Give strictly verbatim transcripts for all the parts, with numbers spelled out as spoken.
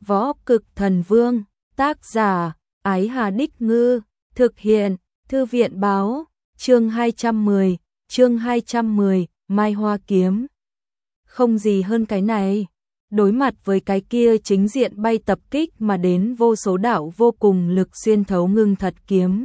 Võ Cực Thần Vương, tác giả, Ái Hà Đích Ngư, thực hiện, Thư viện báo, chương hai trăm mười, chương hai trăm mười, Mai Hoa Kiếm. Không gì hơn cái này, đối mặt với cái kia chính diện bay tập kích mà đến vô số đạo vô cùng lực xuyên thấu ngưng thật kiếm.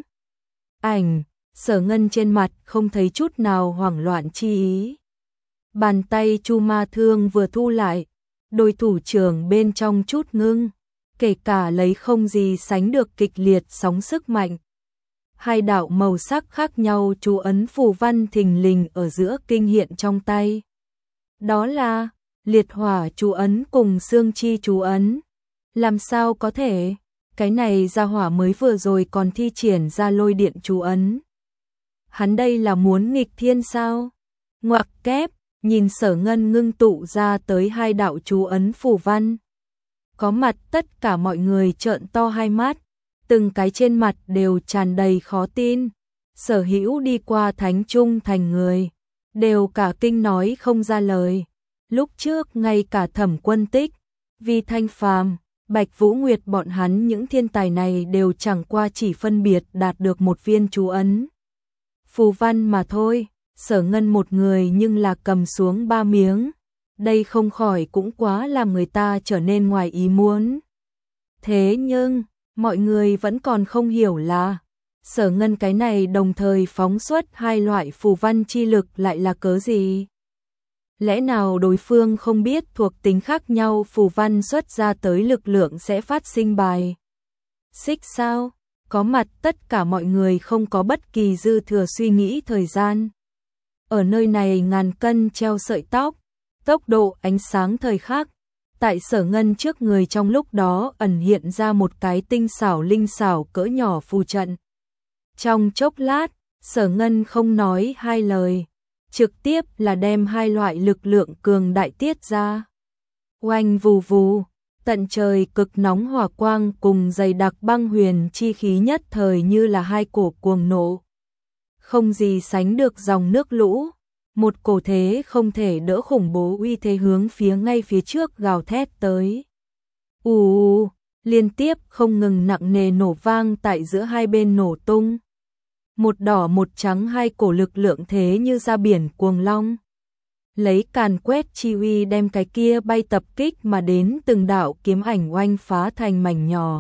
Ảnh, Sở Ngân trên mặt không thấy chút nào hoảng loạn chi ý. Bàn tay Chu Ma Thương vừa thu lại, đôi thủ trưởng bên trong chút ngưng, kể cả lấy không gì sánh được kịch liệt sóng sức mạnh. Hai đạo màu sắc khác nhau chú ấn phù văn thình lình ở giữa kinh hiện trong tay. Đó là liệt hỏa chú ấn cùng xương chi chú ấn. Làm sao có thể? Cái này ra hỏa mới vừa rồi còn thi triển ra lôi điện chú ấn. Hắn đây là muốn nghịch thiên sao? Ngoặc kép, nhìn Sở Ngân ngưng tụ ra tới hai đạo chú ấn phù văn. Có mặt tất cả mọi người trợn to hai mắt, từng cái trên mặt đều tràn đầy khó tin. Sở Hữu đi qua thánh trung thành người, đều cả kinh nói không ra lời. Lúc trước ngay cả Thẩm Quân Tích, Vi Thanh Phàm, Bạch Vũ Nguyệt bọn hắn những thiên tài này đều chẳng qua chỉ phân biệt đạt được một viên chú ấn phù văn mà thôi. Sở Ngân một người nhưng là cầm xuống ba miếng, đây không khỏi cũng quá làm người ta trở nên ngoài ý muốn. Thế nhưng, mọi người vẫn còn không hiểu là, Sở Ngân cái này đồng thời phóng xuất hai loại phù văn chi lực lại là cớ gì? Lẽ nào đối phương không biết thuộc tính khác nhau phù văn xuất ra tới lực lượng sẽ phát sinh bài xích sao? Có mặt tất cả mọi người không có bất kỳ dư thừa suy nghĩ thời gian. Ở nơi này ngàn cân treo sợi tóc, tốc độ ánh sáng thời khắc, tại Sở Ngân trước người trong lúc đó ẩn hiện ra một cái tinh xảo linh xảo cỡ nhỏ phù trận. Trong chốc lát, Sở Ngân không nói hai lời, trực tiếp là đem hai loại lực lượng cường đại tiết ra. Oanh vù vù, tận trời cực nóng hỏa quang cùng dày đặc băng huyền chi khí nhất thời như là hai cổ cuồng nộ. Không gì sánh được dòng nước lũ, một cổ thế không thể đỡ khủng bố uy thế hướng phía ngay phía trước gào thét tới. Ù ù, liên tiếp không ngừng nặng nề nổ vang tại giữa hai bên nổ tung. Một đỏ một trắng hai cổ lực lượng thế như ra biển cuồng long. Lấy càn quét chi uy đem cái kia bay tập kích mà đến từng đạo kiếm ảnh oanh phá thành mảnh nhỏ.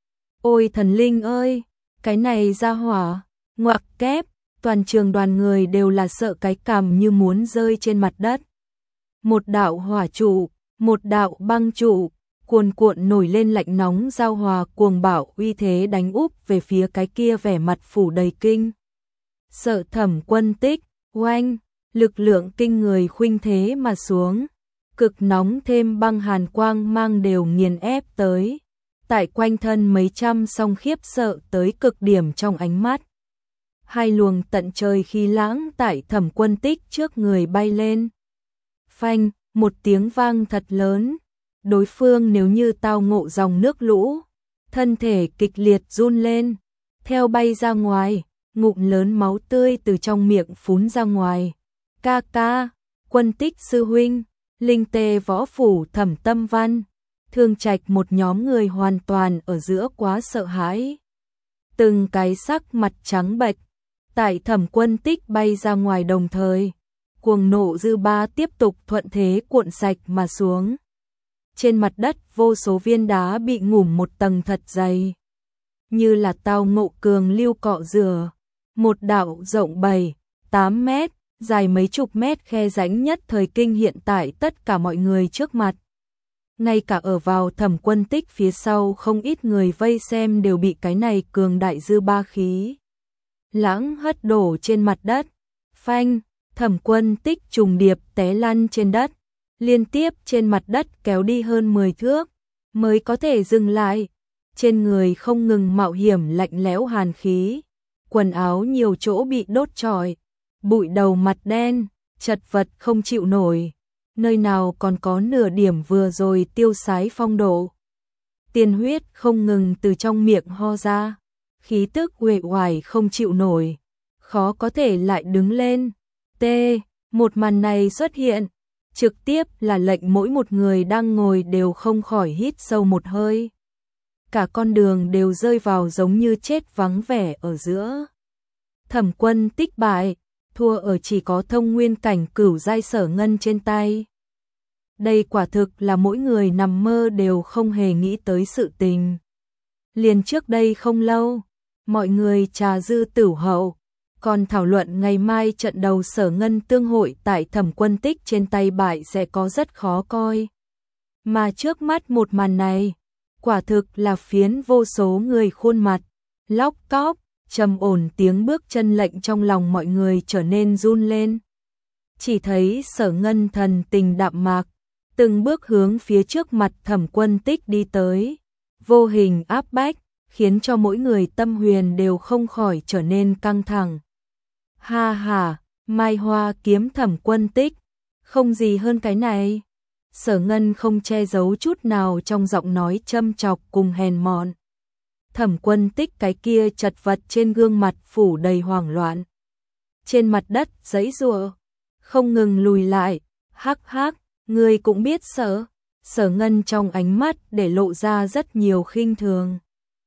Ôi thần linh ơi, cái này ra hỏa, ngoặc kép. Toàn trường đoàn người đều là sợ cái cằm như muốn rơi trên mặt đất. Một đạo hỏa trụ, một đạo băng trụ, cuồn cuộn nổi lên lạnh nóng giao hòa cuồng bạo uy thế đánh úp về phía cái kia vẻ mặt phủ đầy kinh. Sợ Thẩm Quân Tích, oanh, lực lượng kinh người khuynh thế mà xuống. Cực nóng thêm băng hàn quang mang đều nghiền ép tới. Tại quanh thân mấy trăm song khiếp sợ tới cực điểm trong ánh mắt. Hai luồng tận trời khí lãng tại Thẩm Quân Tích trước người bay lên. Phanh, một tiếng vang thật lớn. Đối phương nếu như tao ngộ dòng nước lũ, thân thể kịch liệt run lên, theo bay ra ngoài, ngụm lớn máu tươi từ trong miệng phún ra ngoài. Ca ca, Quân Tích sư huynh, Linh Tê võ phủ Thẩm Tâm Văn, Thương Trạch một nhóm người hoàn toàn ở giữa quá sợ hãi. Từng cái sắc mặt trắng bệch. Tại Thẩm Quân Tích bay ra ngoài đồng thời, cuồng nộ dư ba tiếp tục thuận thế cuộn sạch mà xuống. Trên mặt đất vô số viên đá bị ngủm một tầng thật dày, như là tao ngộ cường lưu cọ rửa. Một đạo rộng bảy, tám mét, dài mấy chục mét khe rãnh nhất thời kinh hiện tại tất cả mọi người trước mặt. Ngay cả ở vào Thẩm Quân Tích phía sau không ít người vây xem đều bị cái này cường đại dư ba khí lãng hất đổ trên mặt đất. Phanh, Thẩm Quân Tích trùng điệp té lăn trên đất, liên tiếp trên mặt đất kéo đi hơn mười thước, mới có thể dừng lại. Trên người không ngừng mạo hiểm lạnh lẽo hàn khí, quần áo nhiều chỗ bị đốt trọi, bụi đầu mặt đen, chật vật không chịu nổi, nơi nào còn có nửa điểm vừa rồi tiêu sái phong độ. Tiên huyết không ngừng từ trong miệng ho ra. Khí tức uể oải không chịu nổi, khó có thể lại đứng lên. T, một màn này xuất hiện, trực tiếp là lệnh mỗi một người đang ngồi đều không khỏi hít sâu một hơi. Cả con đường đều rơi vào giống như chết vắng vẻ ở giữa. Thẩm Quân Tích bại, thua ở chỉ có thông nguyên cảnh cửu giai Sở Ngân trên tay. Đây quả thực là mỗi người nằm mơ đều không hề nghĩ tới sự tình. Liền trước đây không lâu, mọi người trà dư tửu hậu, còn thảo luận ngày mai trận đầu Sở Ngân tương hội tại Thẩm Quân Tích trên tay bại sẽ có rất khó coi. Mà trước mắt một màn này, quả thực là phiến vô số người khuôn mặt, lóc cóc, trầm ổn tiếng bước chân lệnh trong lòng mọi người trở nên run lên. Chỉ thấy Sở Ngân thần tình đạm mạc, từng bước hướng phía trước mặt Thẩm Quân Tích đi tới, vô hình áp bách, khiến cho mỗi người tâm huyền đều không khỏi trở nên căng thẳng. Ha ha, Mai Hoa kiếm Thẩm Quân Tích, không gì hơn cái này. Sở Ngân không che giấu chút nào trong giọng nói châm chọc cùng hèn mọn. Thẩm Quân Tích cái kia chật vật trên gương mặt phủ đầy hoảng loạn. Trên mặt đất giãy giụa, không ngừng lùi lại, hắc hắc, ngươi cũng biết sợ. Sở Ngân trong ánh mắt để lộ ra rất nhiều khinh thường.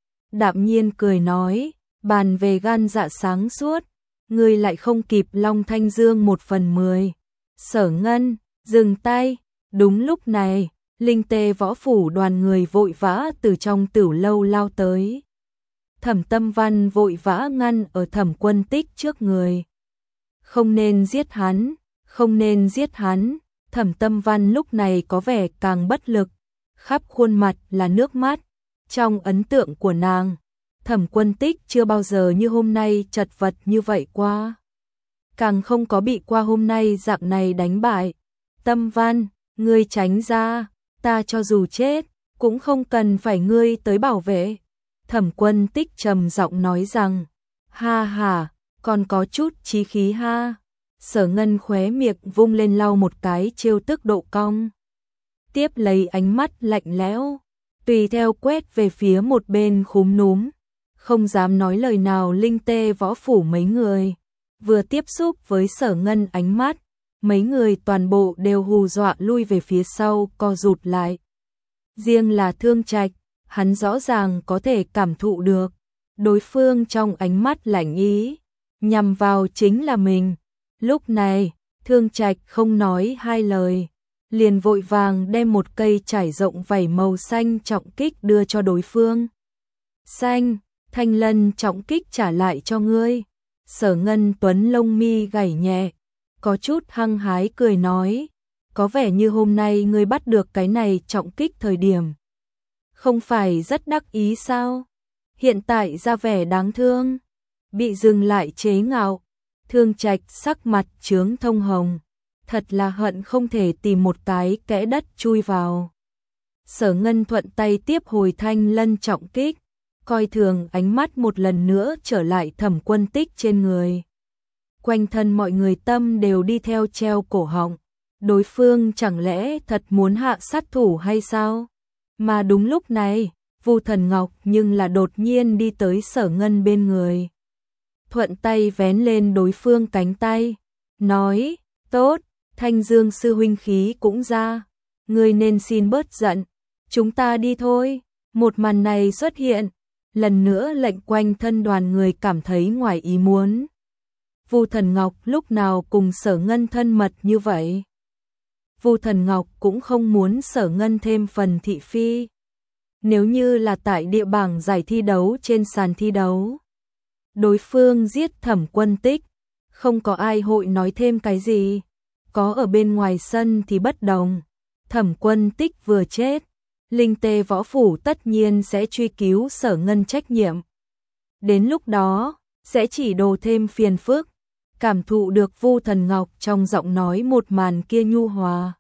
Đạm nhiên cười nói, bàn về gan dạ sáng suốt, ngươi lại không kịp Long Thanh Dương một phần mười. Sở Ngân, dừng tay. Đúng lúc này, Linh Tê Võ phủ đoàn người vội vã từ trong tửu lâu lao tới. Thẩm Tâm Văn vội vã ngăn ở Thẩm Quân Tích trước người. Không nên giết hắn, không nên giết hắn. Thẩm Tâm Văn lúc này có vẻ càng bất lực, khắp khuôn mặt là nước mắt. Trong ấn tượng của nàng, Thẩm Quân Tích chưa bao giờ như hôm nay chật vật như vậy qua. Càng không có bị qua hôm nay dạng này đánh bại. Tâm Văn, ngươi tránh ra, ta cho dù chết, cũng không cần phải ngươi tới bảo vệ. Thẩm Quân Tích trầm giọng nói rằng, ha ha, còn có chút chí khí ha. Sở Ngân khóe miệng vung lên lau một cái trêu tức độ cong. Tiếp lấy ánh mắt lạnh lẽo, tùy theo quét về phía một bên khúm núm, không dám nói lời nào Linh Tê Võ phủ mấy người. Vừa tiếp xúc với Sở Ngân ánh mắt, mấy người toàn bộ đều hù dọa lui về phía sau co rụt lại. Riêng là Thương Trạch, hắn rõ ràng có thể cảm thụ được đối phương trong ánh mắt lạnh ý, nhằm vào chính là mình. Lúc này, Thương Trạch không nói hai lời, liền vội vàng đem một cây trải rộng vảy màu xanh trọng kích đưa cho đối phương. Xanh, Thanh Lân trọng kích trả lại cho ngươi. Sở Ngân Tuấn lông mi gảy nhẹ, có chút hăng hái cười nói, có vẻ như hôm nay ngươi bắt được cái này trọng kích thời điểm. Không phải rất đắc ý sao? Hiện tại ra vẻ đáng thương, bị dừng lại chế ngạo. Thương Trạch sắc mặt chướng thông hồng, thật là hận không thể tìm một cái kẽ đất chui vào. Sở Ngân thuận tay tiếp hồi Thanh Lân trọng kích, coi thường ánh mắt một lần nữa trở lại Thẩm Quân Tích trên người. Quanh thân mọi người tâm đều đi theo treo cổ họng, đối phương chẳng lẽ thật muốn hạ sát thủ hay sao? Mà đúng lúc này, Vu Thần Ngọc nhưng là đột nhiên đi tới Sở Ngân bên người. Thuận tay vén lên đối phương cánh tay, nói, tốt, Thanh Dương sư huynh khí cũng ra, ngươi nên xin bớt giận, chúng ta đi thôi. Một màn này xuất hiện, lần nữa lệnh quanh thân đoàn người cảm thấy ngoài ý muốn. Vu Thần Ngọc lúc nào cùng Sở Ngân thân mật như vậy? Vu Thần Ngọc cũng không muốn Sở Ngân thêm phần thị phi. Nếu như là tại địa bảng giải thi đấu trên sàn thi đấu, đối phương giết Thẩm Quân Tích, không có ai hội nói thêm cái gì. Có ở bên ngoài sân thì bất đồng. Thẩm Quân Tích vừa chết, Linh Tê Võ phủ tất nhiên sẽ truy cứu Sở Ngân trách nhiệm. Đến lúc đó, sẽ chỉ đổ thêm phiền phức. Cảm thụ được Vu Thần Ngọc trong giọng nói một màn kia nhu hòa.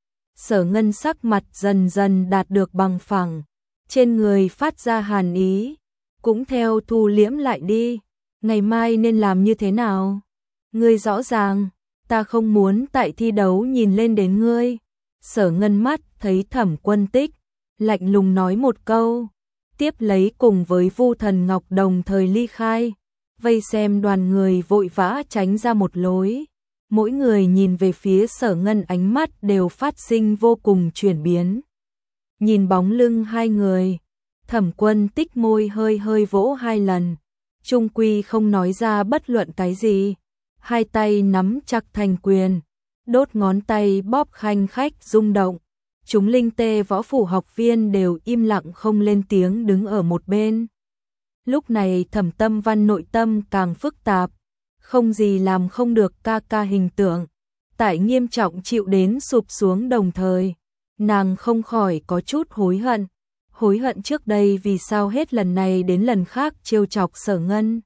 Sở Ngân sắc mặt dần dần đạt được bằng phẳng, trên người phát ra hàn ý, cũng theo thu liễm lại đi. Ngày mai nên làm như thế nào? Ngươi rõ ràng, ta không muốn tại thi đấu nhìn lên đến ngươi. Sở Ngân mắt thấy Thẩm Quân Tích, lạnh lùng nói một câu, tiếp lấy cùng với Vu Thần Ngọc đồng thời ly khai, vây xem đoàn người vội vã tránh ra một lối. mỗi người nhìn về phía Sở Ngân ánh mắt đều phát sinh vô cùng chuyển biến. Nhìn bóng lưng hai người, Thẩm Quân Tích môi hơi hơi vỗ hai lần, trung quy không nói ra bất luận cái gì, hai tay nắm chặt thành quyền, đốt ngón tay bóp khanh khách rung động. Chúng linh tê võ phủ học viên đều im lặng không lên tiếng đứng ở một bên. Lúc này Thẩm Tâm Văn nội tâm càng phức tạp, không gì làm không được ca ca hình tượng, tại nghiêm trọng chịu đến sụp xuống đồng thời, nàng không khỏi có chút hối hận, hối hận trước đây vì sao hết lần này đến lần khác trêu chọc Sở Ngân.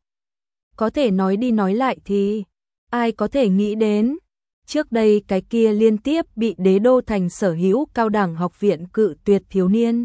Có thể nói đi nói lại thì, ai có thể nghĩ đến, trước đây cái kia liên tiếp bị đế đô thành sở hữu cao đẳng học viện cự tuyệt thiếu niên.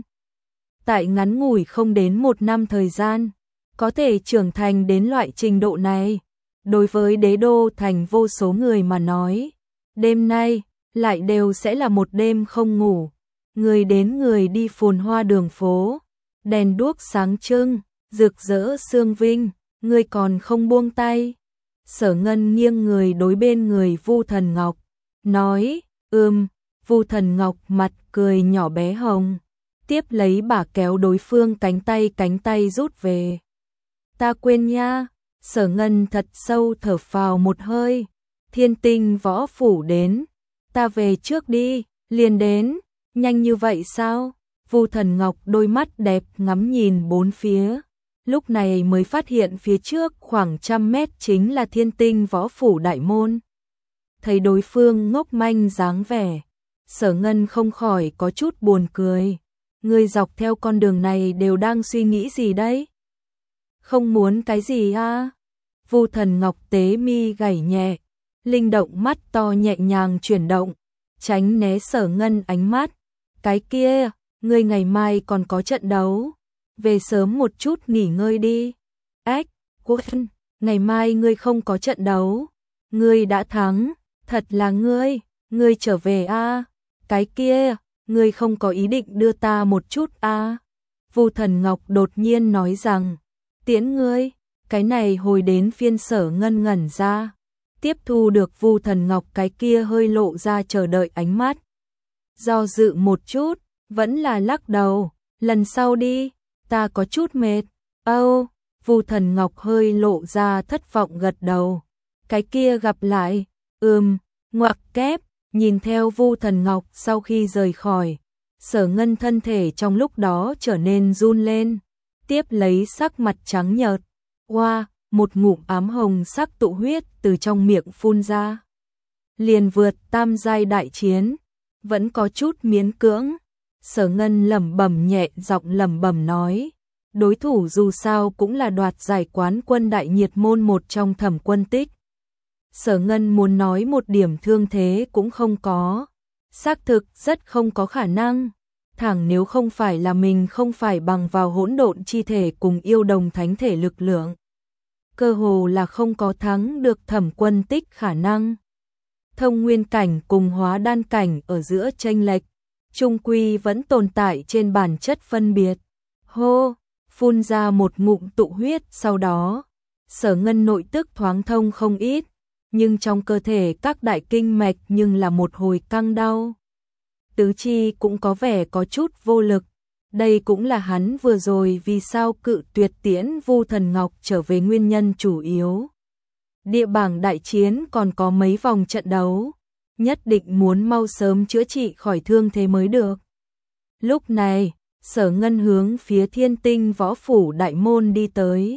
Tại ngắn ngủi không đến một năm thời gian, có thể trưởng thành đến loại trình độ này. Đối với đế đô thành vô số người mà nói, đêm nay lại đều sẽ là một đêm không ngủ. Người đến người đi phồn hoa đường phố, đèn đuốc sáng trưng, rực rỡ sương vinh, người còn không buông tay. Sở Ngân nghiêng người đối bên người Vu Thần Ngọc, nói, ừm, Vu Thần Ngọc mặt cười nhỏ bé hồng, tiếp lấy bà kéo đối phương cánh tay cánh tay rút về. Ta quên nha. Sở Ngân thật sâu thở phào một hơi, Thiên Tinh võ phủ đến, ta về trước đi, liền đến, nhanh như vậy sao? Vu Thần Ngọc đôi mắt đẹp ngắm nhìn bốn phía, lúc này mới phát hiện phía trước khoảng trăm mét chính là Thiên Tinh võ phủ đại môn. Thấy đối phương ngốc manh dáng vẻ, Sở Ngân không khỏi có chút buồn cười, người dọc theo con đường này đều đang suy nghĩ gì đấy? Không muốn cái gì à? Vu Thần Ngọc tế mi gảy nhẹ, linh động mắt to nhẹ nhàng chuyển động, tránh né Sở Ngân ánh mắt. Cái kia, ngươi ngày mai còn có trận đấu, về sớm một chút nghỉ ngơi đi. Ách, Quân, ngày mai ngươi không có trận đấu, ngươi đã thắng, thật là ngươi, ngươi trở về a? À? Cái kia, ngươi không có ý định đưa ta một chút a? À? Vu Thần Ngọc đột nhiên nói rằng, tiễn ngươi. Cái này hồi đến phiên Sở Ngân ngẩn ra, tiếp thu được Vu Thần Ngọc cái kia hơi lộ ra chờ đợi ánh mắt. Do dự một chút, vẫn là lắc đầu, lần sau đi, ta có chút mệt. Âu, Vu Thần Ngọc hơi lộ ra thất vọng gật đầu. Cái kia gặp lại, ừm, ngoặc kép, nhìn theo Vu Thần Ngọc sau khi rời khỏi, Sở Ngân thân thể trong lúc đó trở nên run lên, tiếp lấy sắc mặt trắng nhợt. Wow, một ngụm ám hồng sắc tụ huyết từ trong miệng phun ra. Liền vượt tam giai đại chiến, vẫn có chút miễn cưỡng. Sở Ngân lẩm bẩm nhẹ giọng lẩm bẩm nói, đối thủ dù sao cũng là đoạt giải quán quân đại nhiệt môn một trong Thẩm Quân Tích. Sở Ngân muốn nói một điểm thương thế cũng không có, xác thực rất không có khả năng. Thẳng nếu không phải là mình không phải bằng vào hỗn độn chi thể cùng yêu đồng thánh thể lực lượng, cơ hồ là không có thắng được Thẩm Quân Tích khả năng. Thông nguyên cảnh cùng hóa đan cảnh ở giữa chênh lệch, trung quy vẫn tồn tại trên bản chất phân biệt. Hô, phun ra một ngụm tụ huyết, sau đó, Sở Ngân nội tức thoáng thông không ít, nhưng trong cơ thể các đại kinh mạch nhưng là một hồi căng đau. Tứ chi cũng có vẻ có chút vô lực, đây cũng là hắn vừa rồi vì sao cự tuyệt tiễn Vu Thần Ngọc trở về nguyên nhân chủ yếu. Địa bảng đại chiến còn có mấy vòng trận đấu, nhất định muốn mau sớm chữa trị khỏi thương thế mới được. Lúc này, Sở Ngân hướng phía Thiên Tinh võ phủ đại môn đi tới.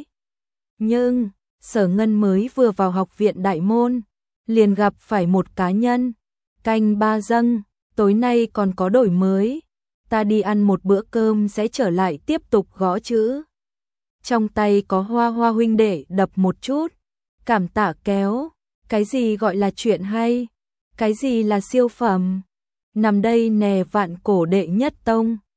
Nhưng, Sở Ngân mới vừa vào học viện đại môn, liền gặp phải một cá nhân. Canh ba dâng, tối nay còn có đổi mới, ta đi ăn một bữa cơm sẽ trở lại tiếp tục gõ chữ. Trong tay có Hoa Hoa huynh đệ đập một chút, cảm tạ kéo, cái gì gọi là chuyện hay, cái gì là siêu phẩm, nằm đây nè vạn cổ đệ nhất tông.